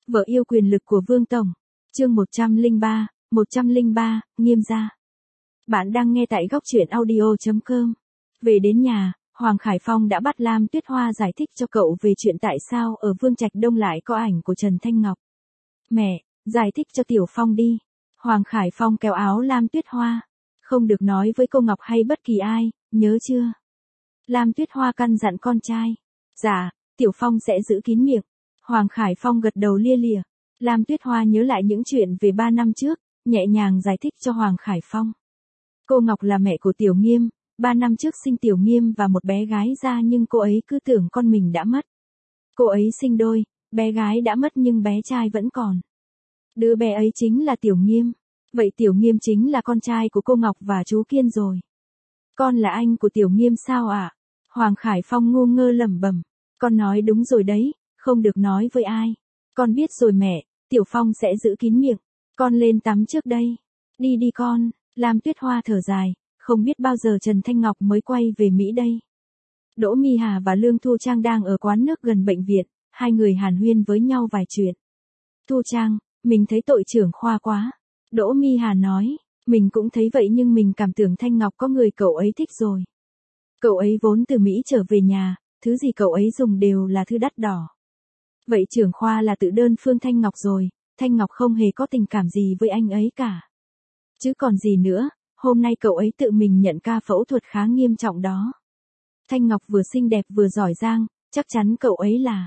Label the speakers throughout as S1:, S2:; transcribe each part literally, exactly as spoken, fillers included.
S1: Vợ yêu quyền lực của Vương Tổng. Chương một trăm lẻ ba, một trăm lẻ ba, Nghiêm gia. Bạn đang nghe tại góc truyện audio chấm com. Về đến nhà, Hoàng Khải Phong đã bắt Lam Tuyết Hoa giải thích cho cậu về chuyện tại sao ở Vương Trạch Đông lại có ảnh của Trần Thanh Ngọc. Mẹ, giải thích cho Tiểu Phong đi. Hoàng Khải Phong kéo áo Lam Tuyết Hoa. Không được nói với cô Ngọc hay bất kỳ ai, nhớ chưa? Lam Tuyết Hoa căn dặn con trai. Dạ, Tiểu Phong sẽ giữ kín miệng. Hoàng Khải Phong gật đầu lia lịa. Lam Tuyết Hoa nhớ lại những chuyện về ba năm trước, nhẹ nhàng giải thích cho Hoàng Khải Phong. Cô Ngọc là mẹ của Tiểu Nghiêm, ba năm trước sinh Tiểu Nghiêm và một bé gái ra nhưng cô ấy cứ tưởng con mình đã mất. Cô ấy sinh đôi, bé gái đã mất nhưng bé trai vẫn còn. Đứa bé ấy chính là Tiểu Nghiêm. Vậy Tiểu Nghiêm chính là con trai của cô Ngọc và chú Kiên rồi. Con là anh của Tiểu Nghiêm sao ạ? À? Hoàng Khải Phong ngu ngơ lẩm bẩm. Con nói đúng rồi đấy, không được nói với ai. Con biết rồi mẹ, Tiểu Phong sẽ giữ kín miệng. Con lên tắm trước đây. Đi đi con. Lam Tuyết Hoa thở dài, không biết bao giờ Trần Thanh Ngọc mới quay về Mỹ đây. Đỗ Mi Hà và Lương Thu Trang đang ở quán nước gần bệnh viện, hai người hàn huyên với nhau vài chuyện. Thu Trang, mình thấy tội trưởng khoa quá. Đỗ Mi Hà nói, mình cũng thấy vậy nhưng mình cảm tưởng Thanh Ngọc có người cậu ấy thích rồi. Cậu ấy vốn từ Mỹ trở về nhà, thứ gì cậu ấy dùng đều là thứ đắt đỏ. Vậy trưởng khoa là tự đơn phương Thanh Ngọc rồi, Thanh Ngọc không hề có tình cảm gì với anh ấy cả. Chứ còn gì nữa, hôm nay cậu ấy tự mình nhận ca phẫu thuật khá nghiêm trọng đó. Thanh Ngọc vừa xinh đẹp vừa giỏi giang, chắc chắn cậu ấy là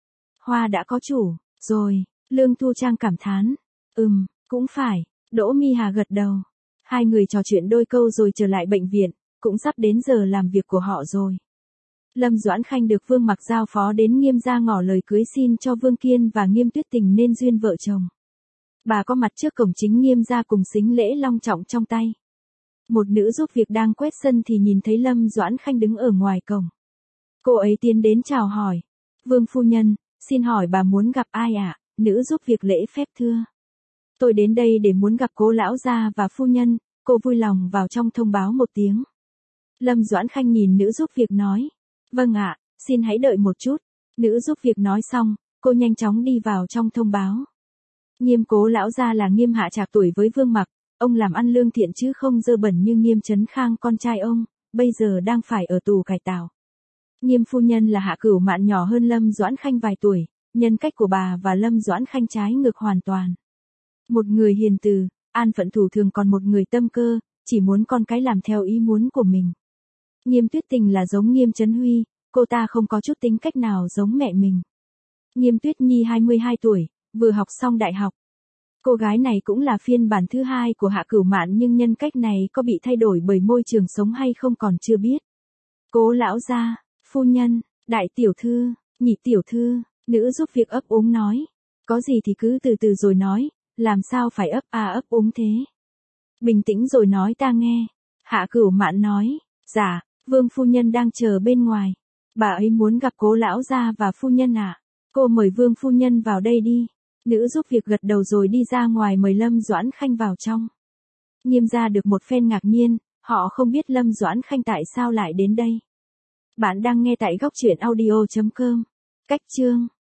S1: Hoa đã có chủ, rồi, Lương Thu Trang cảm thán. Ừm, cũng phải, Đỗ Mi Hà gật đầu. Hai người trò chuyện đôi câu rồi trở lại bệnh viện, cũng sắp đến giờ làm việc của họ rồi. Lâm Doãn Khanh được Vương Mặc giao phó đến Nghiêm gia ngỏ lời cưới xin cho Vương Kiên và Nghiêm Tuyết Tình nên duyên vợ chồng. Bà có mặt trước cổng chính Nghiêm gia cùng sính lễ long trọng trong tay. Một nữ giúp việc đang quét sân thì nhìn thấy Lâm Doãn Khanh đứng ở ngoài cổng. Cô ấy tiến đến chào hỏi. Vương phu nhân, xin hỏi bà muốn gặp ai ạ? À? Nữ giúp việc lễ phép thưa. Tôi đến đây để muốn gặp cố lão gia và phu nhân, cô vui lòng vào trong thông báo một tiếng. Lâm Doãn Khanh nhìn nữ giúp việc nói. Vâng ạ, xin hãy đợi một chút. Nữ giúp việc nói xong, cô nhanh chóng đi vào trong thông báo. Nghiêm cố lão gia là Nghiêm Hạ Trạc tuổi với Vương Mặc, ông làm ăn lương thiện chứ không dơ bẩn như Nghiêm Trấn Khang con trai ông, bây giờ đang phải ở tù cải tạo. Nghiêm phu nhân là Hạ Cửu Mạn nhỏ hơn Lâm Doãn Khanh vài tuổi, nhân cách của bà và Lâm Doãn Khanh trái ngược hoàn toàn. Một người hiền từ, an phận thủ thường còn một người tâm cơ, chỉ muốn con cái làm theo ý muốn của mình. Nghiêm Tuyết Tình là giống Nghiêm Trấn Huy, cô ta không có chút tính cách nào giống mẹ mình. Nghiêm Tuyết Nhi hai mươi hai tuổi, vừa học xong đại học. Cô gái này cũng là phiên bản thứ hai của Hạ Cửu Mạn nhưng nhân cách này có bị thay đổi bởi môi trường sống hay không còn chưa biết. Cố lão gia, phu nhân, đại tiểu thư, nhị tiểu thư, nữ giúp việc ấp úng nói. Có gì thì cứ từ từ rồi nói, làm sao phải ấp à ấp úng thế. Bình tĩnh rồi nói ta nghe. Hạ Cửu Mạn nói, dạ, Vương phu nhân đang chờ bên ngoài. Bà ấy muốn gặp cố lão gia và phu nhân ạ. À? Cô mời Vương phu nhân vào đây đi. Nữ giúp việc gật đầu rồi đi ra ngoài mời Lâm Doãn Khanh vào trong. Nghiêm gia được một phen ngạc nhiên, họ không biết Lâm Doãn Khanh tại sao lại đến đây. Bạn đang nghe tại góc truyện audio chấm com. Cách chương